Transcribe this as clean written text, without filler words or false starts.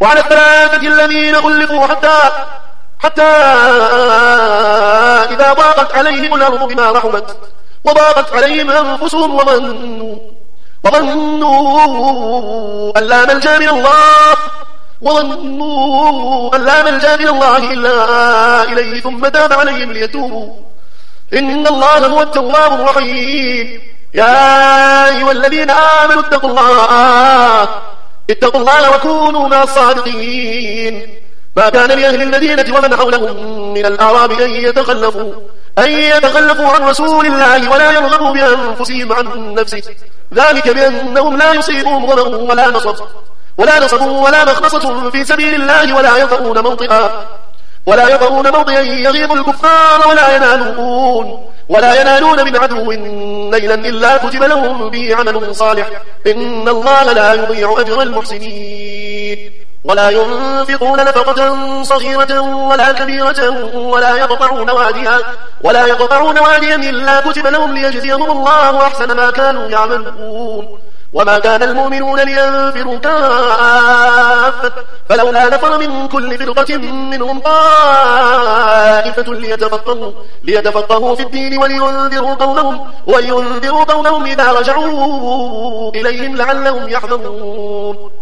وعلى الثلاثة الذين خلفوا حتى إذا ضاقت عليهم الأرض بما رحبت وضاقت عليهم أنفسهم وظنوا أن لا ملجأ من الله إلا إليه ثم تاب عليهم ليتوبوا إن الله هو التواب الرحيم. يا أيها الذين آمنوا اتقوا الله وكونوا مع الصادقين. ما كان لأهل المدينة ومن حولهم من الأعراب أن يتخلفوا عن رسول الله ولا يرغبوا بأنفسهم عن نفسه، ذلك بأنهم لا يصيبهم ظمأ ولا نصب ولا مخمصة في سبيل الله ولا يطؤون موطئا يغيظ الكفار ولا ينالون من عدو نيلا إلا كتب لهم به عمل صالح إن الله لا يضيع أجر المحسنين. ولا ينفقون نفقة صغيرة ولا كبيرة ولا يقطعون واديا إلا كتب لهم ليجزيهم الله أحسن ما كانوا يعملون. وما كان المؤمنون لينفروا كافة فلولا نفر من كل فرقة منهم طائفة ليتفقهوا في الدين ولينذروا قومهم إذا رجعوا إليهم لعلهم يحذرون.